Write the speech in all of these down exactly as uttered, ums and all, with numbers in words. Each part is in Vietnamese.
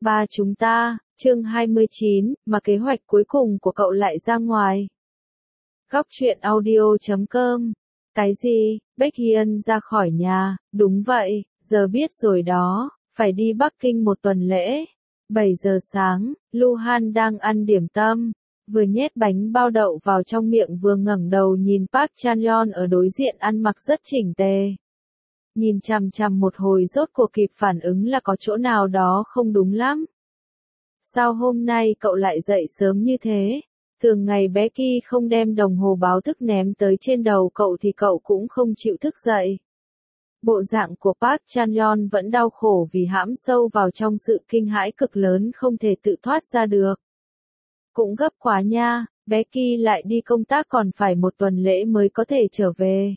Ba chúng ta, chương hai mươi chín, mà kế hoạch cuối cùng của cậu lại ra ngoài. Góc truyện audio chấm com. Cái gì, Baekhyun ra khỏi nhà, đúng vậy, giờ biết rồi đó, phải đi Bắc Kinh một tuần lễ. bảy giờ sáng, Luhan đang ăn điểm tâm, vừa nhét bánh bao đậu vào trong miệng vừa ngẩng đầu nhìn Park Chan-yeon ở đối diện ăn mặc rất chỉnh tề. Nhìn chằm chằm một hồi rốt cuộc kịp phản ứng là có chỗ nào đó không đúng lắm. Sao hôm nay cậu lại dậy sớm như thế? Thường ngày Becky không đem đồng hồ báo thức ném tới trên đầu cậu thì cậu cũng không chịu thức dậy. Bộ dạng của Park Chan-yeon vẫn đau khổ vì hãm sâu vào trong sự kinh hãi cực lớn không thể tự thoát ra được. Cũng gấp quá nha, Becky lại đi công tác còn phải một tuần lễ mới có thể trở về.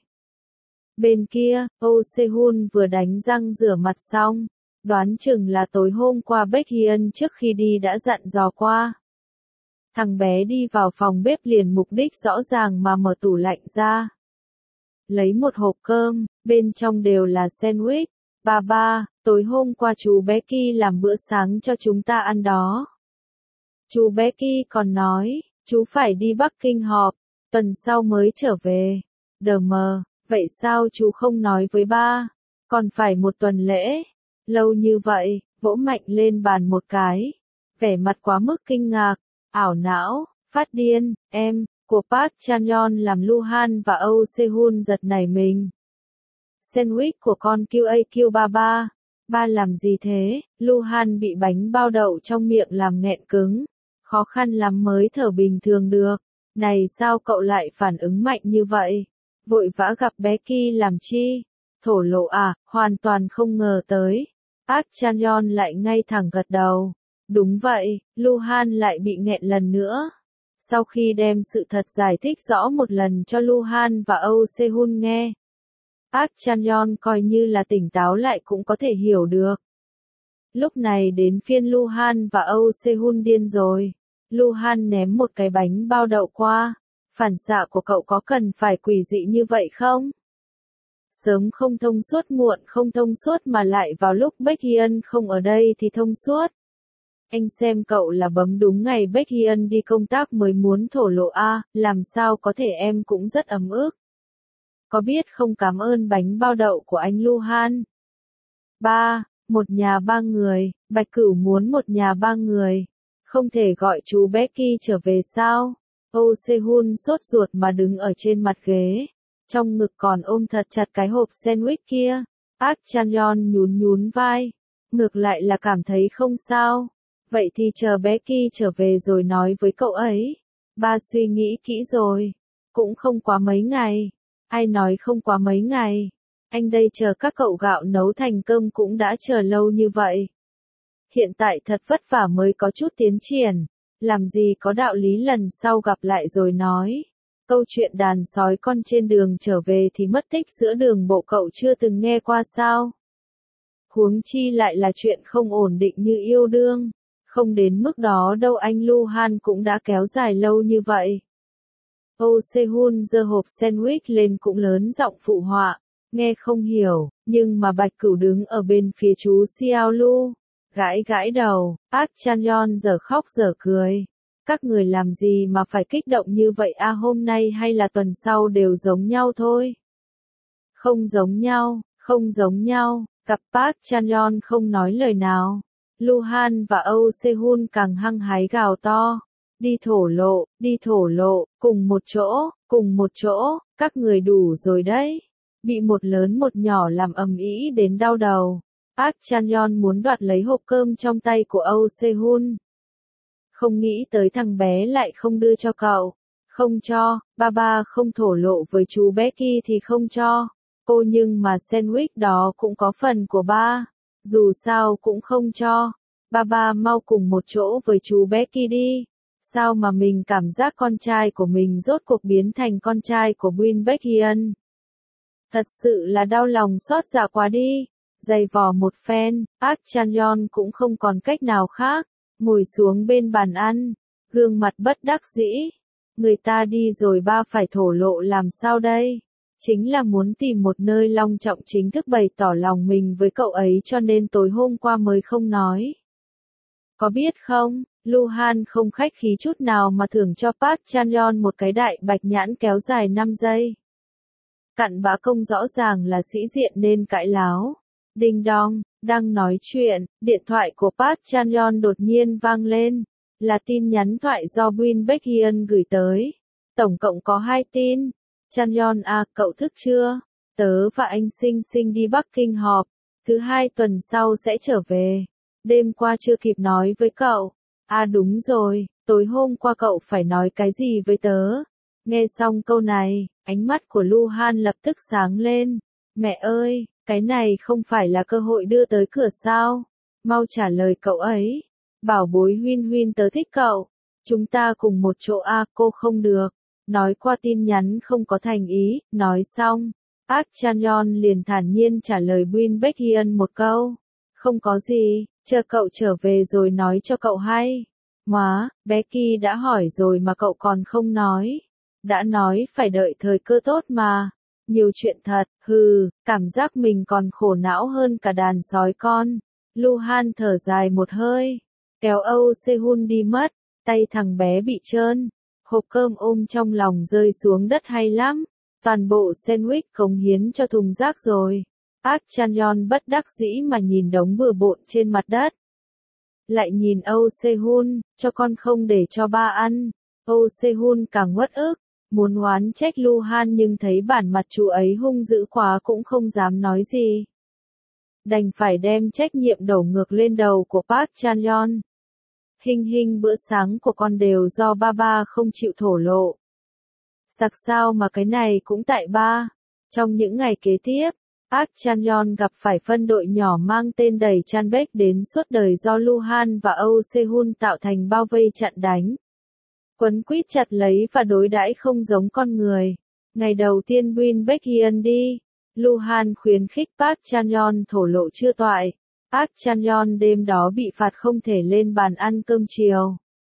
Bên kia, Oh Se-hun vừa đánh răng rửa mặt xong, đoán chừng là tối hôm qua Baekhyun trước khi đi đã dặn dò qua. Thằng bé đi vào phòng bếp liền mục đích rõ ràng mà mở tủ lạnh ra. Lấy một hộp cơm, bên trong đều là sandwich. Ba ba, tối hôm qua chú Becky làm bữa sáng cho chúng ta ăn đó. Chú Becky còn nói, chú phải đi Bắc Kinh họp, tuần sau mới trở về. Đờ mờ, vậy sao chú không nói với ba? Còn phải một tuần lễ. Lâu như vậy, vỗ mạnh lên bàn một cái. Vẻ mặt quá mức kinh ngạc, ảo não, phát điên, em, của Park Chan-yeon làm Luhan và Oh Se-hun giật nảy mình. Sandwich của con quy a quy ba ba. Ba làm gì thế? Luhan bị bánh bao đậu trong miệng làm nghẹn cứng. Khó khăn lắm mới thở bình thường được. Này sao cậu lại phản ứng mạnh như vậy? Vội vã gặp Becky làm chi? Thổ lộ à, hoàn toàn không ngờ tới. Park Chan-yeon lại ngay thẳng gật đầu. Đúng vậy, Luhan lại bị nghẹn lần nữa. Sau khi đem sự thật giải thích rõ một lần cho Luhan và Oh Se-hun nghe, Park Chan-yeon coi như là tỉnh táo lại cũng có thể hiểu được. Lúc này đến phiên Luhan và Oh Se-hun điên rồi. Luhan ném một cái bánh bao đậu qua. Phản xạ của cậu có cần phải quỷ dị như vậy không? Sớm không thông suốt muộn không thông suốt mà lại vào lúc Baekhyun không ở đây thì thông suốt. Anh xem cậu là bấm đúng ngày Baekhyun đi công tác mới muốn thổ lộ a, à, làm sao có thể em cũng rất ấm ức. Có biết không cảm ơn bánh bao đậu của anh Luhan. Ba, một nhà ba người, Bạch Cửu muốn một nhà ba người. Không thể gọi chú Becky trở về sao? Oh Se-hun sốt ruột mà đứng ở trên mặt ghế. Trong ngực còn ôm thật chặt cái hộp sandwich kia. Park Chan-yeon nhún nhún vai. Ngược lại là cảm thấy không sao. Vậy thì chờ Becky trở về rồi nói với cậu ấy. Ba suy nghĩ kỹ rồi. Cũng không quá mấy ngày. Ai nói không quá mấy ngày. Anh đây chờ các cậu gạo nấu thành cơm cũng đã chờ lâu như vậy. Hiện tại thật vất vả mới có chút tiến triển. Làm gì có đạo lý lần sau gặp lại rồi nói. Câu chuyện đàn sói con trên đường trở về thì mất tích giữa đường bộ cậu chưa từng nghe qua sao? Huống chi lại là chuyện không ổn định như yêu đương. Không đến mức đó đâu anh Luhan cũng đã kéo dài lâu như vậy. Oh Se-hun giơ hộp sandwich lên cũng lớn giọng phụ họa. Nghe không hiểu, nhưng mà Bạch Cửu đứng ở bên phía chú Xiao Lu. Gãi gãi đầu, Park Chan-yeon giờ khóc giờ cười. Các người làm gì mà phải kích động như vậy a, hôm nay hay là tuần sau đều giống nhau thôi. Không giống nhau, không giống nhau, cặp Park Chan-yeon không nói lời nào. Luhan và Oh Se-hun càng hăng hái gào to. Đi thổ lộ, đi thổ lộ, cùng một chỗ, cùng một chỗ, các người đủ rồi đấy. Bị một lớn một nhỏ làm ầm ĩ đến đau đầu. Park Chan-yeon muốn đoạt lấy hộp cơm trong tay của Oh Se-hun. Không nghĩ tới thằng bé lại không đưa cho cậu. Không cho, ba ba không thổ lộ với chú Becky thì không cho. Cô nhưng mà sandwich đó cũng có phần của ba. Dù sao cũng không cho. Ba ba mau cùng một chỗ với chú Becky đi. Sao mà mình cảm giác con trai của mình rốt cuộc biến thành con trai của Win Baekhyun. Thật sự là đau lòng xót dạ quá đi. Giày vò một phen, Park Chan-yeon cũng không còn cách nào khác. Ngồi xuống bên bàn ăn, gương mặt bất đắc dĩ. Người ta đi rồi ba phải thổ lộ làm sao đây? Chính là muốn tìm một nơi long trọng chính thức bày tỏ lòng mình với cậu ấy cho nên tối hôm qua mới không nói. Có biết không, Luhan không khách khí chút nào mà thưởng cho Park Chan-yeon một cái đại bạch nhãn kéo dài năm giây. Cặn bã công rõ ràng là sĩ diện nên cãi láo. Đinh đong, đang nói chuyện, điện thoại của Park Chan-yeon đột nhiên vang lên. Là tin nhắn thoại do Win Baek-hyun gửi tới. Tổng cộng có hai tin. Chan-yeon à, cậu thức chưa? Tớ và anh Sinh Sinh đi Bắc Kinh họp. Thứ hai tuần sau sẽ trở về. Đêm qua chưa kịp nói với cậu. À đúng rồi, tối hôm qua cậu phải nói cái gì với tớ? Nghe xong câu này, ánh mắt của Luhan lập tức sáng lên. Mẹ ơi, cái này không phải là cơ hội đưa tới cửa sao? Mau trả lời cậu ấy. Bảo bối Huyên Huyên tớ thích cậu. Chúng ta cùng một chỗ à, cô không được. Nói qua tin nhắn không có thành ý, nói xong. Park Chan-yeon liền thản nhiên trả lời Win Baek-hyun một câu. Không có gì, chờ cậu trở về rồi nói cho cậu hay. Móa, Becky đã hỏi rồi mà cậu còn không nói. Đã nói phải đợi thời cơ tốt mà. Nhiều chuyện thật, hừ, cảm giác mình còn khổ não hơn cả đàn sói con. Luhan thở dài một hơi. Kéo Âu Sehun đi mất, tay thằng bé bị trơn. Hộp cơm ôm trong lòng rơi xuống đất hay lắm. Toàn bộ sandwich cống hiến cho thùng rác rồi. Park Chan-yeon bất đắc dĩ mà nhìn đống bừa bộn trên mặt đất. Lại nhìn Âu Sehun, cho con không để cho ba ăn. Âu Sehun càng uất ức, muốn oán trách Luhan nhưng thấy bản mặt chú ấy hung dữ quá cũng không dám nói gì. Đành phải đem trách nhiệm đổ ngược lên đầu của Park Chan-yeon. Hình hình bữa sáng của con đều do ba ba không chịu thổ lộ. Sặc sao mà cái này cũng tại ba. Trong những ngày kế tiếp, Park Chan-yeon gặp phải phân đội nhỏ mang tên đầy Chanbaek đến suốt đời do Luhan và Âu Sehun tạo thành bao vây chặn đánh. Quấn quýt chặt lấy và đối đãi không giống con người. Ngày đầu tiên Win Baek-hyun đi, Luhan khuyến khích Park Chan-yeon thổ lộ chưa toại. Park Chan-yeon đêm đó bị phạt không thể lên bàn ăn cơm chiều.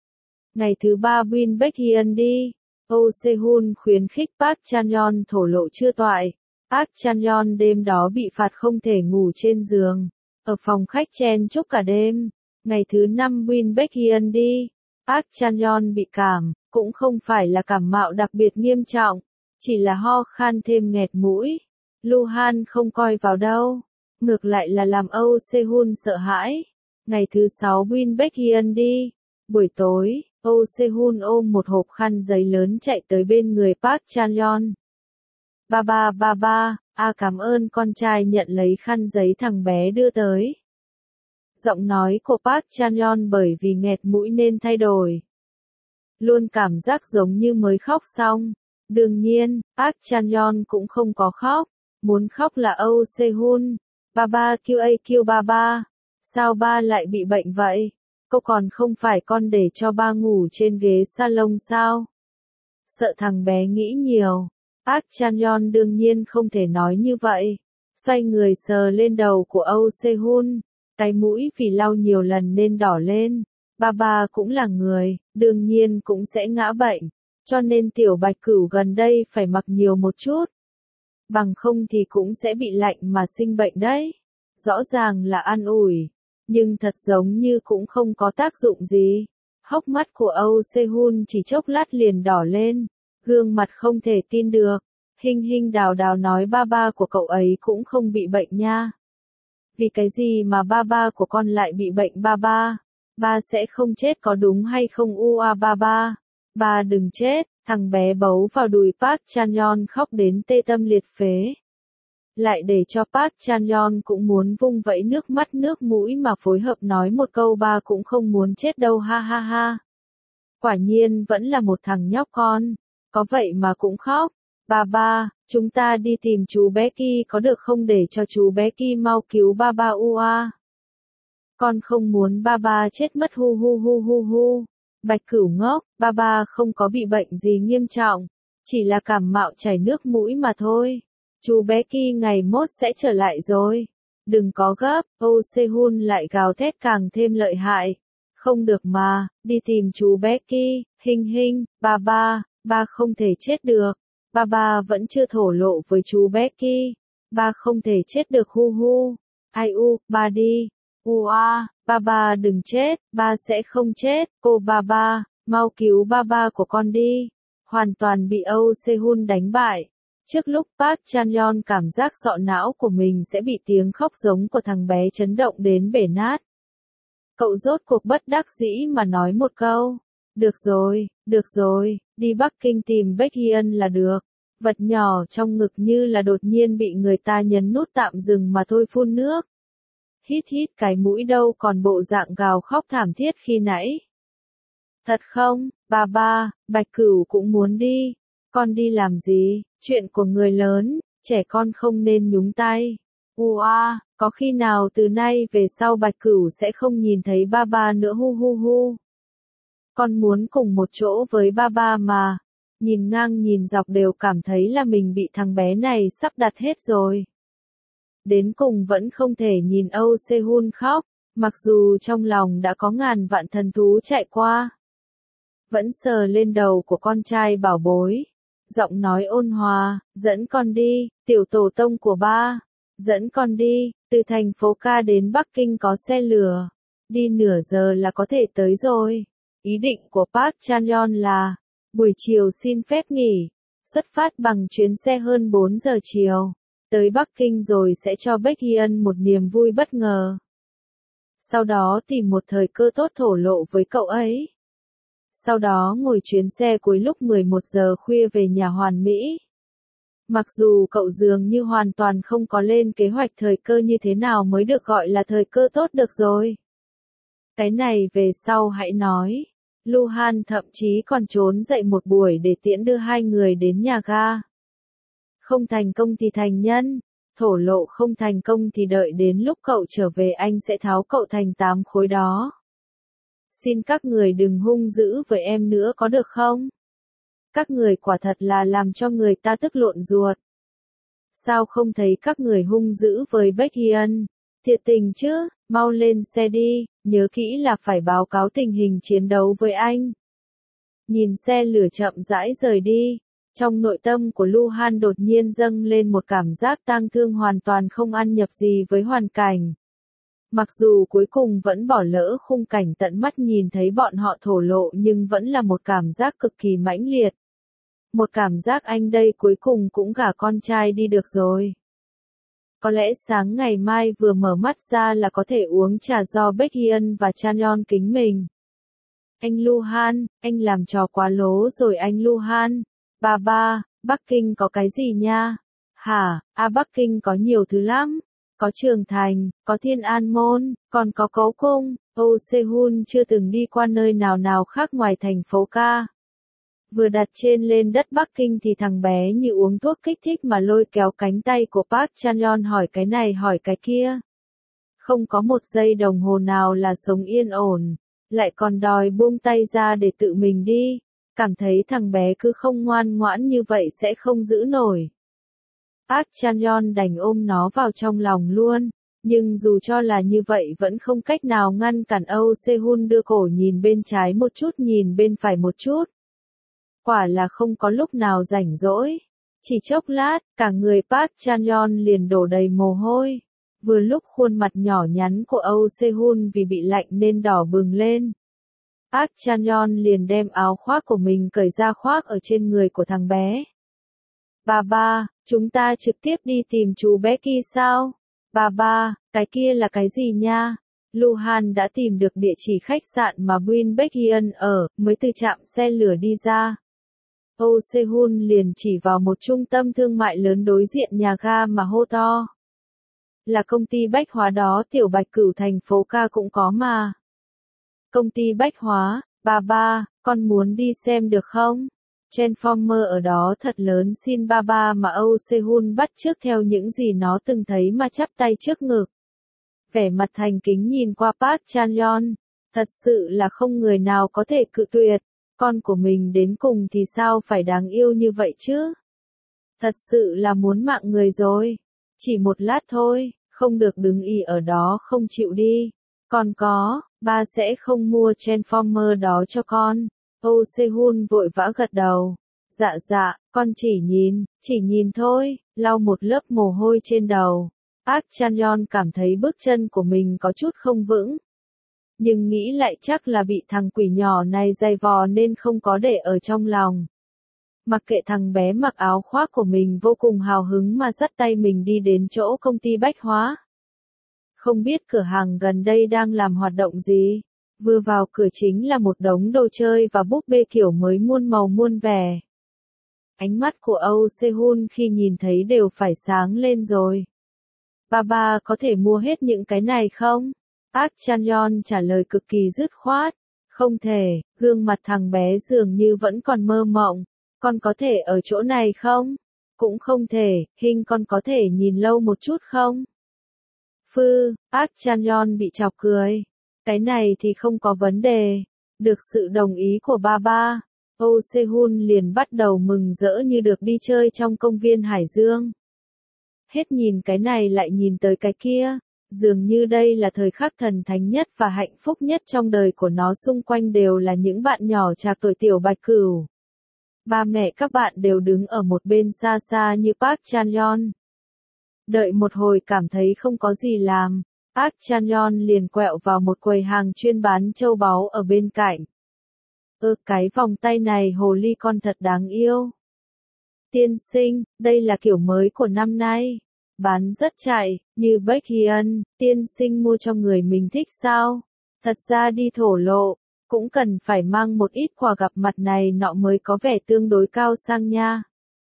Ngày thứ ba Win Baek-hyun đi, Âu Sehun khuyến khích Park Chan-yeon thổ lộ chưa toại. Park Chan-yeon đêm đó bị phạt không thể ngủ trên giường, ở phòng khách chen chúc cả đêm. Ngày thứ năm Win Baek-hyun đi, Park Chan-yeon bị cảm, cũng không phải là cảm mạo đặc biệt nghiêm trọng, chỉ là ho khan thêm nghẹt mũi. Luhan không coi vào đâu, ngược lại là làm Âu Sehun sợ hãi. Ngày thứ sáu Win Baek-hyun đi, buổi tối, Âu Sehun ôm một hộp khăn giấy lớn chạy tới bên người Park Chan-yeon. Ba ba ba ba, a cảm ơn con trai nhận lấy khăn giấy thằng bé đưa tới. Giọng nói của Park Chan-yeon bởi vì nghẹt mũi nên thay đổi. Luôn cảm giác giống như mới khóc xong. Đương nhiên, Park Chan-yeon cũng không có khóc. Muốn khóc là Âu Sehun. Ba ba kêu a kêu ba ba. Sao ba lại bị bệnh vậy? Cô còn không phải con để cho ba ngủ trên ghế salon sao? Sợ thằng bé nghĩ nhiều. Park Chan-yeon đương nhiên không thể nói như vậy. Xoay người sờ lên đầu của Âu Sehun. Cái mũi vì lau nhiều lần nên đỏ lên. Ba ba cũng là người, đương nhiên cũng sẽ ngã bệnh. Cho nên tiểu bạch cửu gần đây phải mặc nhiều một chút. Bằng không thì cũng sẽ bị lạnh mà sinh bệnh đấy. Rõ ràng là an ủi. Nhưng thật giống như cũng không có tác dụng gì. Hốc mắt của Âu Sehun chỉ chốc lát liền đỏ lên. Gương mặt không thể tin được. Hình hình đào đào nói ba ba của cậu ấy cũng không bị bệnh nha. Vì cái gì mà ba ba của con lại bị bệnh ba ba? Ba sẽ không chết có đúng hay không u a ba ba? Ba đừng chết, thằng bé bấu vào đùi Park Chan-yeon khóc đến tê tâm liệt phế. Lại để cho Park Chan-yeon cũng muốn vung vẫy nước mắt nước mũi mà phối hợp nói một câu ba cũng không muốn chết đâu ha ha ha. Quả nhiên vẫn là một thằng nhóc con, có vậy mà cũng khóc. Ba ba, chúng ta đi tìm chú Becky có được không để cho chú Becky mau cứu ba ba u a. Con không muốn ba ba chết mất hu hu hu hu hu. Bạch cửu ngốc, ba ba không có bị bệnh gì nghiêm trọng, chỉ là cảm mạo chảy nước mũi mà thôi. Chú Becky ngày mốt sẽ trở lại rồi. Đừng có gấp, Âu Sehun lại gào thét càng thêm lợi hại. Không được mà, đi tìm chú Becky, hình hình, ba ba, ba không thể chết được. Ba ba vẫn chưa thổ lộ với chú Becky. Ba không thể chết được hu hu. Ai u, ba đi. Ua, ba ba đừng chết, ba sẽ không chết, cô ba ba, mau cứu ba ba của con đi. Hoàn toàn bị Âu Sehun đánh bại. Trước lúc Park Chan-yeon cảm giác sọ não của mình sẽ bị tiếng khóc giống của thằng bé chấn động đến bể nát. Cậu rốt cuộc bất đắc dĩ mà nói một câu. Được rồi, được rồi, đi Bắc Kinh tìm Baekhyun là được. Vật nhỏ trong ngực như là đột nhiên bị người ta nhấn nút tạm dừng mà thôi phun nước. Hít hít cái mũi đâu còn bộ dạng gào khóc thảm thiết khi nãy. Thật không, ba ba, Bạch Cửu cũng muốn đi. Con đi làm gì, chuyện của người lớn, trẻ con không nên nhúng tay. Ua, có khi nào từ nay về sau Bạch Cửu sẽ không nhìn thấy ba ba nữa hu hu hu. Con muốn cùng một chỗ với ba ba mà. Nhìn ngang nhìn dọc đều cảm thấy là mình bị thằng bé này sắp đặt hết rồi. Đến cùng vẫn không thể nhìn Âu Sehun khóc, mặc dù trong lòng đã có ngàn vạn thần thú chạy qua. Vẫn sờ lên đầu của con trai bảo bối. Giọng nói ôn hòa, dẫn con đi, tiểu tổ tông của ba. Dẫn con đi, từ thành phố ca đến Bắc Kinh có xe lửa. Đi nửa giờ là có thể tới rồi. Ý định của Park Chan-yeon là, buổi chiều xin phép nghỉ, xuất phát bằng chuyến xe hơn bốn giờ chiều. Tới Bắc Kinh rồi sẽ cho Baekhyun một niềm vui bất ngờ. Sau đó tìm một thời cơ tốt thổ lộ với cậu ấy. Sau đó ngồi chuyến xe cuối lúc mười một giờ khuya về nhà hoàn mỹ. Mặc dù cậu dường như hoàn toàn không có lên kế hoạch thời cơ như thế nào mới được gọi là thời cơ tốt được rồi. Cái này về sau hãy nói. Luhan thậm chí còn trốn dậy một buổi để tiễn đưa hai người đến nhà ga. Không thành công thì thành nhân, thổ lộ không thành công thì đợi đến lúc cậu trở về anh sẽ tháo cậu thành tám khối đó. Xin các người đừng hung dữ với em nữa có được không? Các người quả thật là làm cho người ta tức lộn ruột. Sao không thấy các người hung dữ với Baekhyun? Thiệt tình chứ, mau lên xe đi, nhớ kỹ là phải báo cáo tình hình chiến đấu với anh. Nhìn xe lửa chậm rãi rời đi, trong nội tâm của Luhan đột nhiên dâng lên một cảm giác tang thương hoàn toàn không ăn nhập gì với hoàn cảnh. Mặc dù cuối cùng vẫn bỏ lỡ khung cảnh tận mắt nhìn thấy bọn họ thổ lộ nhưng vẫn là một cảm giác cực kỳ mãnh liệt. Một cảm giác anh đây cuối cùng cũng gả con trai đi được rồi. Có lẽ sáng ngày mai vừa mở mắt ra là có thể uống trà do Baekhyun và Chan-yeon kính mình. Anh Luhan, anh làm trò quá lố rồi anh Luhan. Ba ba, Bắc Kinh có cái gì nha? Hả, à Bắc Kinh có nhiều thứ lắm. Có Trường Thành, có Thiên An Môn, còn có Cấu Cung. Âu Sehun chưa từng đi qua nơi nào nào khác ngoài thành phố ca. Vừa đặt trên lên đất Bắc Kinh thì thằng bé như uống thuốc kích thích mà lôi kéo cánh tay của Park Chan-yeon hỏi cái này hỏi cái kia. Không có một giây đồng hồ nào là sống yên ổn, lại còn đòi buông tay ra để tự mình đi. Cảm thấy thằng bé cứ không ngoan ngoãn như vậy sẽ không giữ nổi. Park Chan-yeon đành ôm nó vào trong lòng luôn, nhưng dù cho là như vậy vẫn không cách nào ngăn cản Âu Sehun đưa cổ nhìn bên trái một chút nhìn bên phải một chút. Quả là không có lúc nào rảnh rỗi. Chỉ chốc lát, cả người Park Chan-yeon liền đổ đầy mồ hôi. Vừa lúc khuôn mặt nhỏ nhắn của Âu Sehun vì bị lạnh nên đỏ bừng lên. Park Chan-yeon liền đem áo khoác của mình cởi ra khoác ở trên người của thằng bé. Ba ba, chúng ta trực tiếp đi tìm chú Becky sao? Ba ba, cái kia là cái gì nha? Luhan đã tìm được địa chỉ khách sạn mà Win Baekhyun ở, mới từ trạm xe lửa đi ra. Âu Sehun liền chỉ vào một trung tâm thương mại lớn đối diện nhà ga mà hô to. Là công ty bách hóa đó tiểu Bạch Cửu thành phố ca cũng có mà. Công ty bách hóa, ba ba, con muốn đi xem được không? Transformer ở đó thật lớn xin ba ba mà Âu Sehun bắt chước theo những gì nó từng thấy mà chắp tay trước ngực. Vẻ mặt thành kính nhìn qua Park Chan-yeon, thật sự là không người nào có thể cự tuyệt. Con của mình đến cùng thì sao phải đáng yêu như vậy chứ? Thật sự là muốn mạng người rồi. Chỉ một lát thôi, không được đứng ì ở đó không chịu đi. Còn có, ba sẽ không mua Transformer đó cho con. Âu Sehun vội vã gật đầu. Dạ dạ, con chỉ nhìn, chỉ nhìn thôi, lau một lớp mồ hôi trên đầu. Park Chan-yeon cảm thấy bước chân của mình có chút không vững. Nhưng nghĩ lại chắc là bị thằng quỷ nhỏ này giày vò nên không có để ở trong lòng. Mặc kệ thằng bé mặc áo khoác của mình vô cùng hào hứng mà dắt tay mình đi đến chỗ công ty bách hóa. Không biết cửa hàng gần đây đang làm hoạt động gì. Vừa vào cửa chính là một đống đồ chơi và búp bê kiểu mới muôn màu muôn vẻ. Ánh mắt của Âu Se-hun khi nhìn thấy đều phải sáng lên rồi. Ba ba có thể mua hết những cái này không? Park Chan-yeon trả lời cực kỳ dứt khoát. Không thể, gương mặt thằng bé dường như vẫn còn mơ mộng. Con có thể ở chỗ này không? Cũng không thể, hình con có thể nhìn lâu một chút không? Phư, Park Chan-yeon bị chọc cười. Cái này thì không có vấn đề. Được sự đồng ý của ba ba, Oh Se-hun liền bắt đầu mừng rỡ như được đi chơi trong công viên Hải Dương. Hết nhìn cái này lại nhìn tới cái kia. Dường như đây là thời khắc thần thánh nhất và hạnh phúc nhất trong đời của nó, xung quanh đều là những bạn nhỏ trạc tuổi tiểu Bạch Cửu. Ba mẹ các bạn đều đứng ở một bên xa xa như Park Chan-yeon. Đợi một hồi cảm thấy không có gì làm, Park Chan-yeon liền quẹo vào một quầy hàng chuyên bán châu báu ở bên cạnh. Ơ cái vòng tay này hồ ly con thật đáng yêu. Tiên sinh, đây là kiểu mới của năm nay. Bán rất chạy, như Baekhyun, tiên sinh mua cho người mình thích sao? Thật ra đi thổ lộ, cũng cần phải mang một ít quà gặp mặt này nọ mới có vẻ tương đối cao sang nha.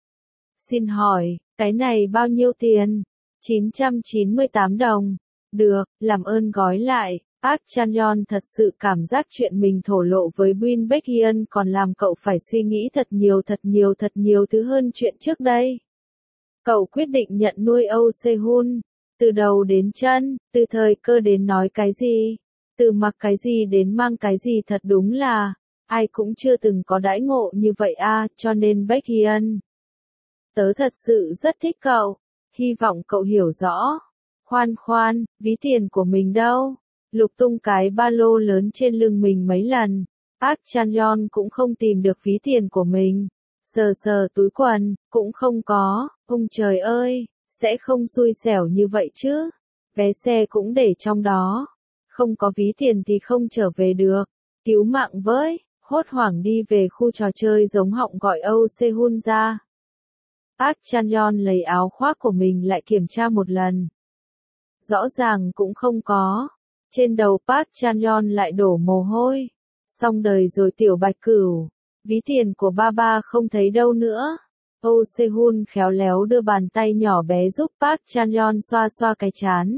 Xin hỏi, cái này bao nhiêu tiền? chín trăm chín mươi tám đồng. Được, làm ơn gói lại. Park Chan-yeon thật sự cảm giác chuyện mình thổ lộ với Bin Baekhyun còn làm cậu phải suy nghĩ thật nhiều thật nhiều thật nhiều thứ hơn chuyện trước đây. Cậu quyết định nhận nuôi Âu Se-hun, từ đầu đến chân, từ thời cơ đến nói cái gì, từ mặc cái gì đến mang cái gì, thật đúng là, ai cũng chưa từng có đãi ngộ như vậy a, cho nên Baekhyun. Tớ thật sự rất thích cậu, hy vọng cậu hiểu rõ. Khoan khoan, ví tiền của mình đâu? Lục tung cái ba lô lớn trên lưng mình mấy lần, Park Chan-yeon cũng không tìm được ví tiền của mình. Sờ sờ túi quần, cũng không có, ông trời ơi, sẽ không xui xẻo như vậy chứ. Vé xe cũng để trong đó. Không có ví tiền thì không trở về được. Cứu mạng với, hốt hoảng đi về khu trò chơi giống họng gọi Âu Se-hun ra. Park Chan-yeon lấy áo khoác của mình lại kiểm tra một lần. Rõ ràng cũng không có. Trên đầu Park Chan-yeon lại đổ mồ hôi. Xong đời rồi tiểu Bạch Cửu. Ví tiền của ba ba không thấy đâu nữa. Oh Se-hun khéo léo đưa bàn tay nhỏ bé giúp Park Chan-yeon xoa xoa cái trán.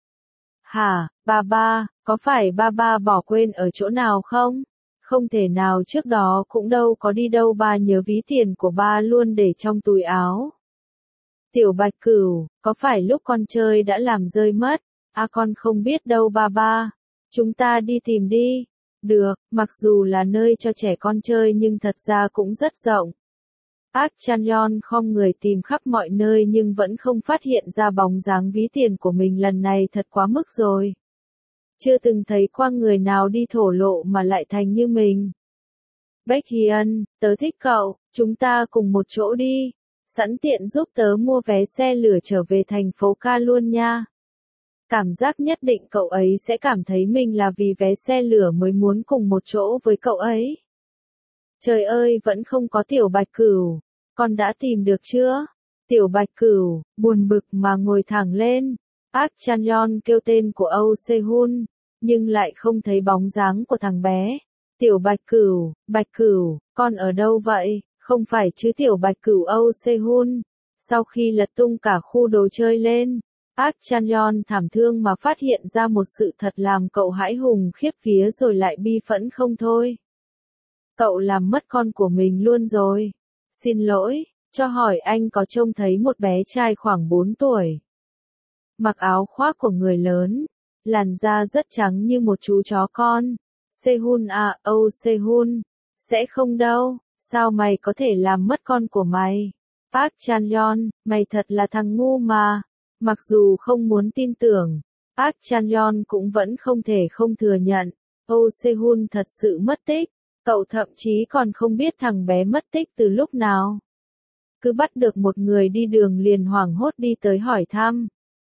Hả, ba ba, có phải ba ba bỏ quên ở chỗ nào không? Không thể nào, trước đó cũng đâu có đi đâu, ba nhớ ví tiền của ba luôn để trong túi áo. Tiểu Bạch Cửu, có phải lúc con chơi đã làm rơi mất? À con không biết đâu ba ba. Chúng ta đi tìm đi. Được, mặc dù là nơi cho trẻ con chơi nhưng thật ra cũng rất rộng. Park Chan-yeon khom người tìm khắp mọi nơi nhưng vẫn không phát hiện ra bóng dáng ví tiền của mình, lần này thật quá mức rồi. Chưa từng thấy qua người nào đi thổ lộ mà lại thành như mình. Baekhyun, tớ thích cậu, chúng ta cùng một chỗ đi. Sẵn tiện giúp tớ mua vé xe lửa trở về thành phố ca luôn nha. Cảm giác nhất định cậu ấy sẽ cảm thấy mình là vì vé xe lửa mới muốn cùng một chỗ với cậu ấy. Trời ơi, vẫn không có tiểu Bạch Cửu. Con đã tìm được chưa? Tiểu Bạch Cửu, buồn bực mà ngồi thẳng lên. Park Chan-yeon kêu tên của Âu Se-hun, nhưng lại không thấy bóng dáng của thằng bé. Tiểu Bạch Cửu, Bạch Cửu, con ở đâu vậy? Không phải chứ tiểu Bạch Cửu. Âu Se-hun. Sau khi lật tung cả khu đồ chơi lên, Park Chan-yeon thảm thương mà phát hiện ra một sự thật làm cậu hãi hùng khiếp vía rồi lại bi phẫn không thôi. Cậu làm mất con của mình luôn rồi. Xin lỗi, cho hỏi anh có trông thấy một bé trai khoảng bốn tuổi. Mặc áo khoác của người lớn, làn da rất trắng như một chú chó con. Se-hun à, Âu Se-hun. Sẽ không đâu, sao mày có thể làm mất con của mày? Park Chan-yeon, mày thật là thằng ngu mà. Mặc dù không muốn tin tưởng, Park Chan-yeon cũng vẫn không thể không thừa nhận. Oh Se-hun thật sự mất tích. Cậu thậm chí còn không biết thằng bé mất tích từ lúc nào. Cứ bắt được một người đi đường liền hoảng hốt đi tới hỏi thăm.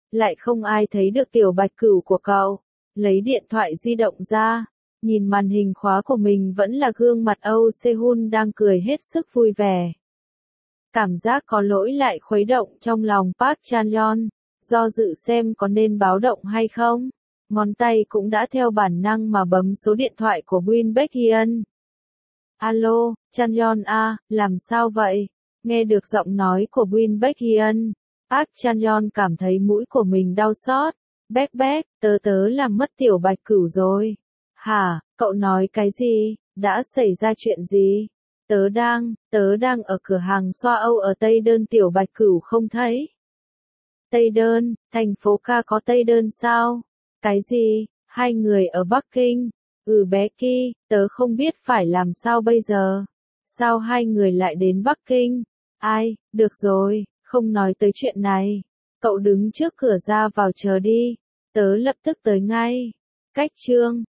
lại không ai thấy được tiểu bạch cửu của cậu. Lấy điện thoại di động ra, nhìn màn hình khóa của mình vẫn là gương mặt Âu Sehun đang cười hết sức vui vẻ. Cảm giác có lỗi lại khuấy động trong lòng Park Chan-yeon, do dự xem có nên báo động hay không. Ngón tay cũng đã theo bản năng mà bấm số điện thoại của Win Baekhyun. Alo, Chan-yeon à, làm sao vậy? Nghe được giọng nói của Win Baekhyun, Park Chan-yeon cảm thấy mũi của mình đau xót. Béc béc, tớ tớ làm mất tiểu bạch cửu rồi. Hả, cậu nói cái gì? Đã xảy ra chuyện gì? Tớ đang, tớ đang ở cửa hàng xoa Âu ở Tây Đơn, tiểu bạch cửu không thấy. Tây Đơn, thành phố ca có Tây Đơn sao? Cái gì? Hai người ở Bắc Kinh? Ừ bé Ki, tớ không biết phải làm sao bây giờ. Sao hai người lại đến Bắc Kinh? Ai, được rồi, không nói tới chuyện này. Cậu đứng trước cửa ra vào chờ đi. Tớ lập tức tới ngay. Cách chương